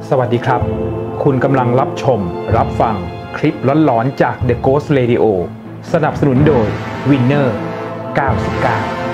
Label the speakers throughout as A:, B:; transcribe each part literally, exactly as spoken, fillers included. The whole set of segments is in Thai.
A: สวัสดีครับคุณกำลังรับชมรับฟังคลิปหลอนๆจาก The Ghost Radio สนับสนุนโดย Winner เก้าสิบเก้า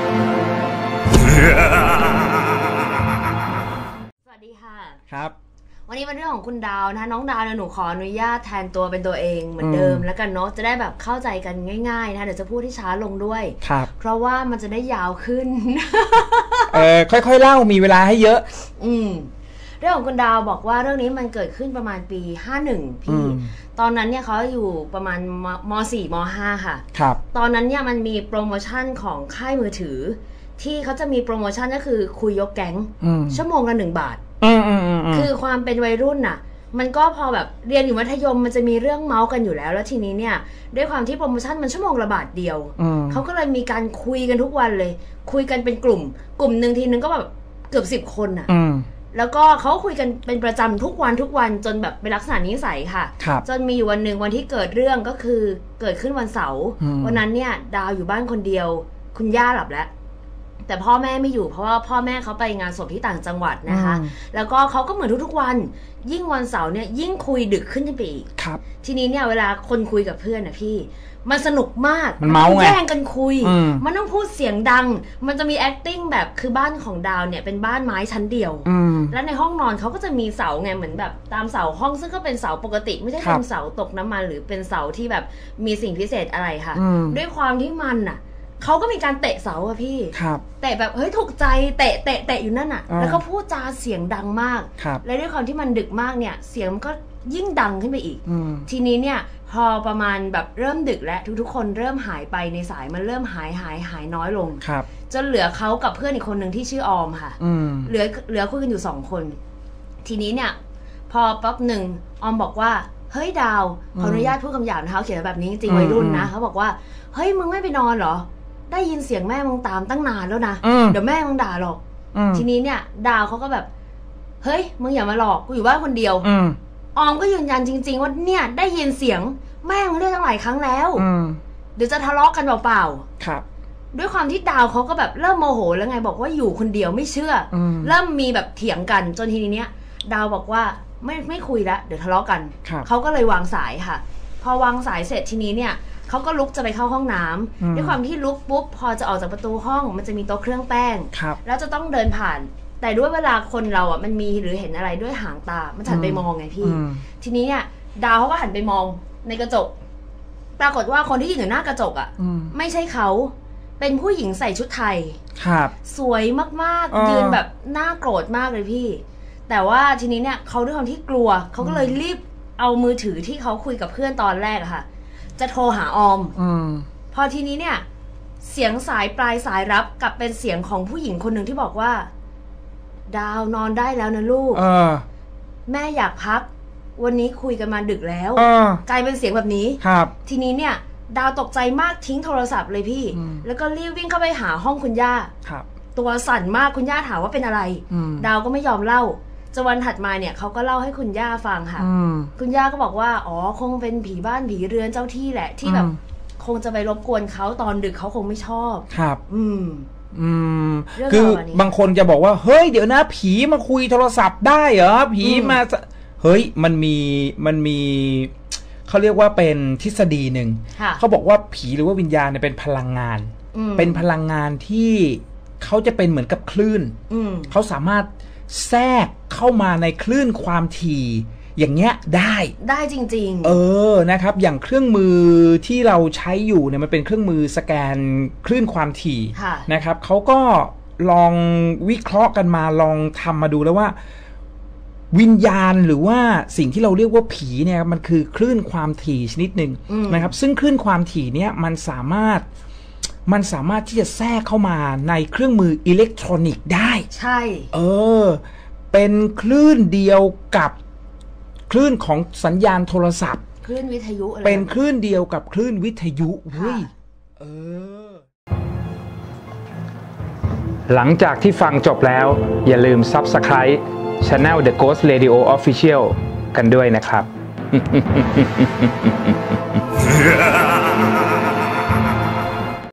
B: สวัสดีค่ะ
C: ครับ
B: วันนี้เป็นเรื่องของคุณดาวนะน้องดาวเนี่ยหนูขออนุญาตแทนตัวเป็นตัวเองเหมือนเดิมแล้วกันเนาะจะได้แบบเข้าใจกันง่ายๆนะเดี๋ยวจะพูดที่ช้าลงด้วย
C: ครับ
B: เพราะว่ามันจะได้ยาวขึ้น
C: เออค่อยๆเล่ามีเวลาให้เยอะ
B: อืมเรื่องของคุณดาวบอกว่าเรื่องนี้มันเกิดขึ้นประมาณปีห้าสิบเอ็ดพี่ตอนนั้นเนี่ยเขาอยู่ประมาณม.สี่ ม.ห้า ค่ะ
C: ครับต
B: อนนั้นเนี่ยมันมีโปรโมชั่นของค่ายมือถือที่เขาจะมีโปรโมชั่นก็คือคุยยกแก๊งชั่วโมงละหนึ่งบาทคือความเป็นวัยรุ่นน่ะมันก็พอแบบเรียนอยู่มัธยมมันจะมีเรื่องเมาส์กันอยู่แล้วแล้วทีนี้เนี่ยด้วยความที่โปรโมชั่นมันชั่วโมงละบาทเดียวเขาก็เลยมีการคุยกันทุกวันเลยคุยกันเป็นกลุ่มกลุ่มหนึ่งทีนึงก็แบบเกือบสิบคนน่ะแล้วก็เขาคุยกันเป็นประจำทุกวันทุกวันจนแบบเป็นลักษณะนิสัยค่ะจนมีอยู่วันหนึ่งวันที่เกิดเรื่องก็คือเกิดขึ้นวันเสาร์วันนั้นเนี่ยดาวอยู่บ้านคนเดียวคุณย่าหลับแล้วแต่พ่อแม่ไม่อยู่เพราะว่าพ่อแม่เขาไปงานศพที่ต่างจังหวัดนะคะแล้วก็เขาก็เหมือนทุกๆวันยิ่งวันเสาร์เนี่ยยิ่งคุยดึกขึ้นไปอีกทีนี้เนี่ยเวลาคนคุยกับเพื่อนนะพี่มันสนุกมาก
C: มันเมาไง
B: แย่งกันคุยมันต้องพูดเสียงดังมันจะมี acting แบบคือบ้านของดาวเนี่ยเป็นบ้านไม้ชั้นเดียวแล้วในห้องนอนเขาก็จะมีเสาไงเหมือนแบบตามเสาห้องซึ่งก็เป็นเสาปกติไม่ใช่เป็นเสาตกน้ำมันหรือเป็นเสาที่แบบมีสิ่งพิเศษอะไรค่ะด้วยความที่มันอ่ะเขาก็มีการเตะเสาอะพี่เตะแบบเฮ้ยถูกใจเตะเตะเตะอยู่นั่นอะแล้วก็พูดจาเสียงดังมากและด้วยความที่มันดึกมากเนี่ยเสียงมันก็ยิ่งดังขึ้นไปอีกทีนี้เนี่ยพอประมาณแบบเริ่มดึกแล้วทุกๆคนเริ่มหายไปในสายมันเริ่มหายหายหายน้อยลงจนเหลือเขากับเพื่อนอีกคนหนึ่งที่ชื่อออมค่ะเหลือเหลือคุยกันอยู่สองคนทีนี้เนี่ยพอปั๊บหนึ่งออมบอกว่าเฮ้ยดาวขออนุญาตพูดคำหยาบนะคะเขียนแบบนี้จริงวัยรุ่นนะเขาบอกว่าเฮ้ยมึงไม่ไปนอนเหรอได้ยินเสียงแม่มึงตามตั้งนานแล้วนะเดี๋ยวแม่มึงด่าหรอกทีนี้เนี่ยดาวเขาก็แบบเฮ้ยมึงอย่ามาหลอกกูอยู่บ้านคนเดียวออมก็ยืนยันจริงๆว่าเนี่ยได้ยินเสียงแม่มึงเรียกตั้งหลายครั้งแล้วเดี๋ยวจะทะเลาะกันเปล่าๆครับด้วยความที่ดาวเขาก็แบบเริ่มโมโหแล้วไงบอกว่าอยู่คนเดียวไม่เชื่อเริ่มมีแบบเถียงกันจนทีนี้เนี่ยดาวบอกว่าไม่ไม่คุยแล้วเดี๋ยวทะเลาะกันเขาก็เลยวางสายค่ะพอวางสายเสร็จทีนี้เนี่ยเขาก็ลุกจะไปเข้าห้องน้ำด้วยความที่ลุกปุ๊บพอจะออกจากประตูห้องมันจะมีโต๊ะเครื่องแป้งแล้วจะต้องเดินผ่านแต่ด้วยเวลาคนเราอ่ะมันมีหรือเห็นอะไรด้วยหางตามันหันไปมองไงพี่ทีนี้เนี่ยดาวเขาก็หันไปมองในกระจกปรากฏว่าคนที่ยืนอยู่หน้ากระจกอ่ะไม่ใช่เขาเป็นผู้หญิงใส่ชุดไทยสวยมากๆยืนแบบน่าโกรธมากเลยพี่แต่ว่าทีนี้เนี่ยเขาด้วยความที่กลัวเขาก็เลยรีบเอามือถือที่เขาคุยกับเพื่อนตอนแรกอะค่ะจะโทรหาออมอพอทีนี้เนี่ยเสียงสายปลายสายรับกลับเป็นเสียงของผู้หญิงคนหนึ่งที่บอกว่าดาวนอนได้แล้วนะลูกแม่อยากพักวันนี้คุยกันมาดึกแล้วกลายเป็นเสียงแบบนี้ครับทีนี้เนี่ยดาวตกใจมากทิ้งโทรศัพท์เลยพี่แล้วก็รีบวิ่งเข้าไปหาห้องคุณย่าครับตัวสั่นมากคุณย่าถามว่าเป็นอะไรดาวก็ไม่ยอมเล่าจนวันถัดมาเนี่ยเขาก็เล่าให้คุณย่าฟังค่ะคุณย่าก็บอกว่าอ๋อคงเป็นผีบ้านผีเรือนเจ้าที่แหละที่แบบคงจะไปรบกวนเขาตอนดึกเขาคงไม่ชอบครับอืม
C: อืมคือบางคนจะบอกว่าเฮ้ยเดี๋ยวนะผีมาคุยโทรศัพท์ได้เหรอผีมาเฮ้ยมันมีมันมีเขาเรียกว่าเป็นทฤษฎีหนึ่งเขาบอกว่าผีหรือว่าวิญญาณเนี่ยเป็นพลังงานเป็นพลังงานที่เขาจะเป็นเหมือนกับคลื่นเขาสามารถแทรกเข้ามาในคลื่นความถี่อย่างเงี้ยได้
B: ได้จริงๆ
C: เออนะครับอย่างเครื่องมือที่เราใช้อยู่เนี่ยมันเป็นเครื่องมือสแกนคลื่นความถี่นะครับเขาก็ลองวิเคราะห์กันมาลองทำมาดูแล้วว่าวิญญาณหรือว่าสิ่งที่เราเรียกว่าผีเนี่ยมันคือคลื่นความถี่ชนิดหนึ่งนะครับซึ่งคลื่นความถี่เนี่ยมันสามารถมันสามารถที่จะแทรกเข้ามาในเครื่องมืออิเล็กทรอนิกส์ได้ใช่เออเป็นคลื่นเดียวกับคลื่นของสัญญาณโทรศัพท์
B: คลื่นวิทยุอะไร
C: เป็นคลื่นเดียวกับคลื่นวิทยุเฮ้ยเออ
A: หลังจากที่ฟังจบแล้วอย่าลืม Subscribe Channel The Ghost Radio Official กันด้วยนะครับ